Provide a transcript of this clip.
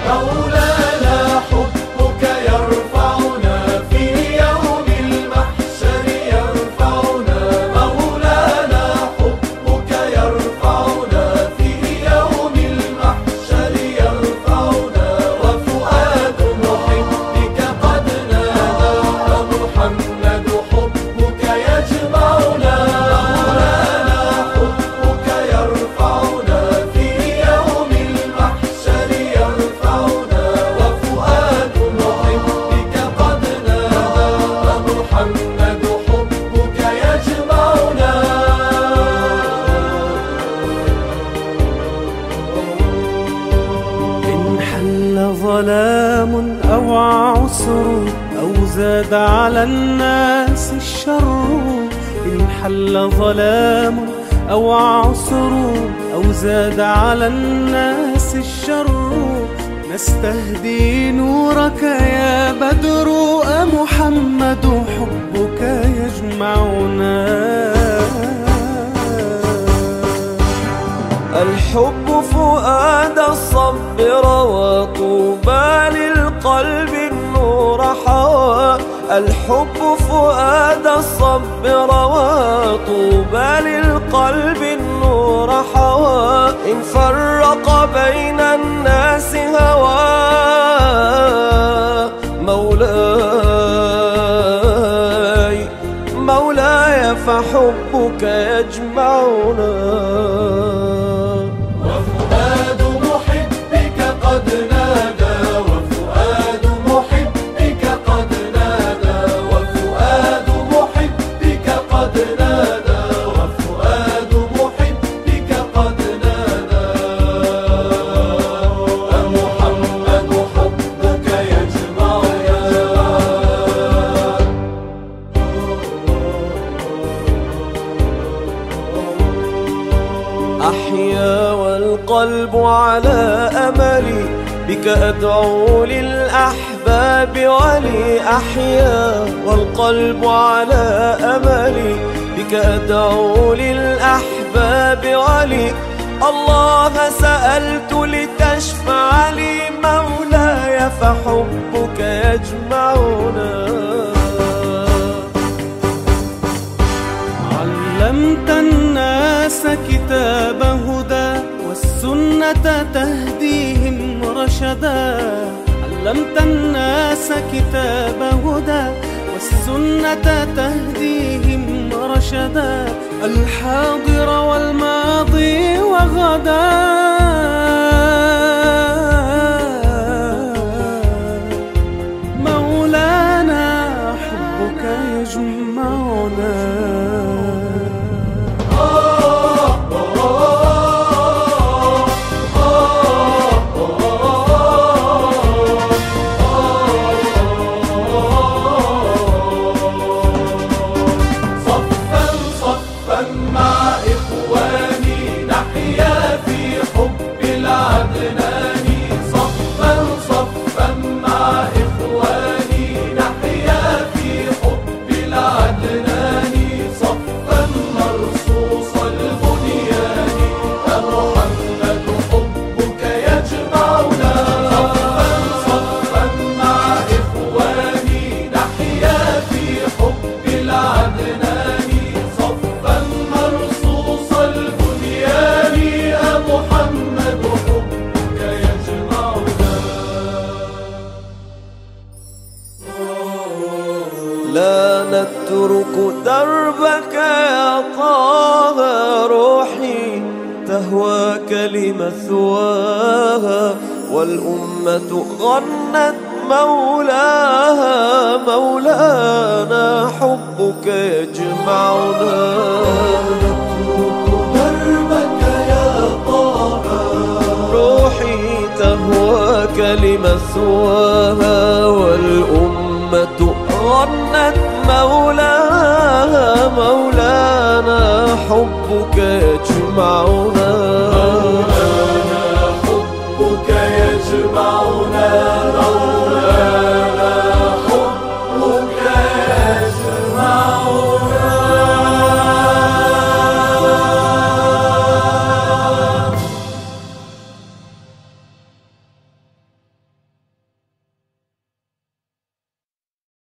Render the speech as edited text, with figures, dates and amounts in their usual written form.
مولانا حبك يرفعنا في يوم المحشر يرفعنا، مولانا حبك يرفعنا في يوم المحشر يرفعنا، وفؤاد محبك قد نادى محمد حبك يجمعنا، مولانا حبك يرفعنا في يوم المحشر يرفعنا، وفؤاد محبك قد نادى محمد حبك يجمعنا. إن حل ظلام أو عسر أو زاد على الناس الشر، إن حل ظلام أو عسر أو زاد على الناس الشر، نستهدي نورك يا بدر أمحمد حبك يجمعنا. الحب فؤاد الصبر وطوبى للقلب النور حوى، الحب فؤاد الصبر وطوبى للقلب النور حوى، إن فرق بين الناس هوى مولاي مولاي فحبك يجمعنا. وفؤاد محبك قد نادى، وفؤاد محبك قد نادى، وفؤاد محبك قد نادى، وفؤاد محبك قد نادى، محمد حبك يجمعنا. أحيا والقلب على أملي، بك أدعو للأحباب ولي، أحيا والقلب على أملي، بك أدعو للأحباب ولي، الله سألت لتشفع لي مولاي فحبك يجمعنا. علمت الناس كتاب هدى والسنة تهديهم رشدا، علمت الناس كتاب هدى والسنة تهديهم رشدا، الحاضر والماضي وغدا مولانا حبك يجمعنا. لا نترك دربك يا طه، روحي تهواك لمثواها، والأمة غنت مولاها، مولانا حبك يجمعنا. دربك يا طه، روحي تهواك لمثواها، والأمة غنت مولاها، مولانا حبك يجمعنا.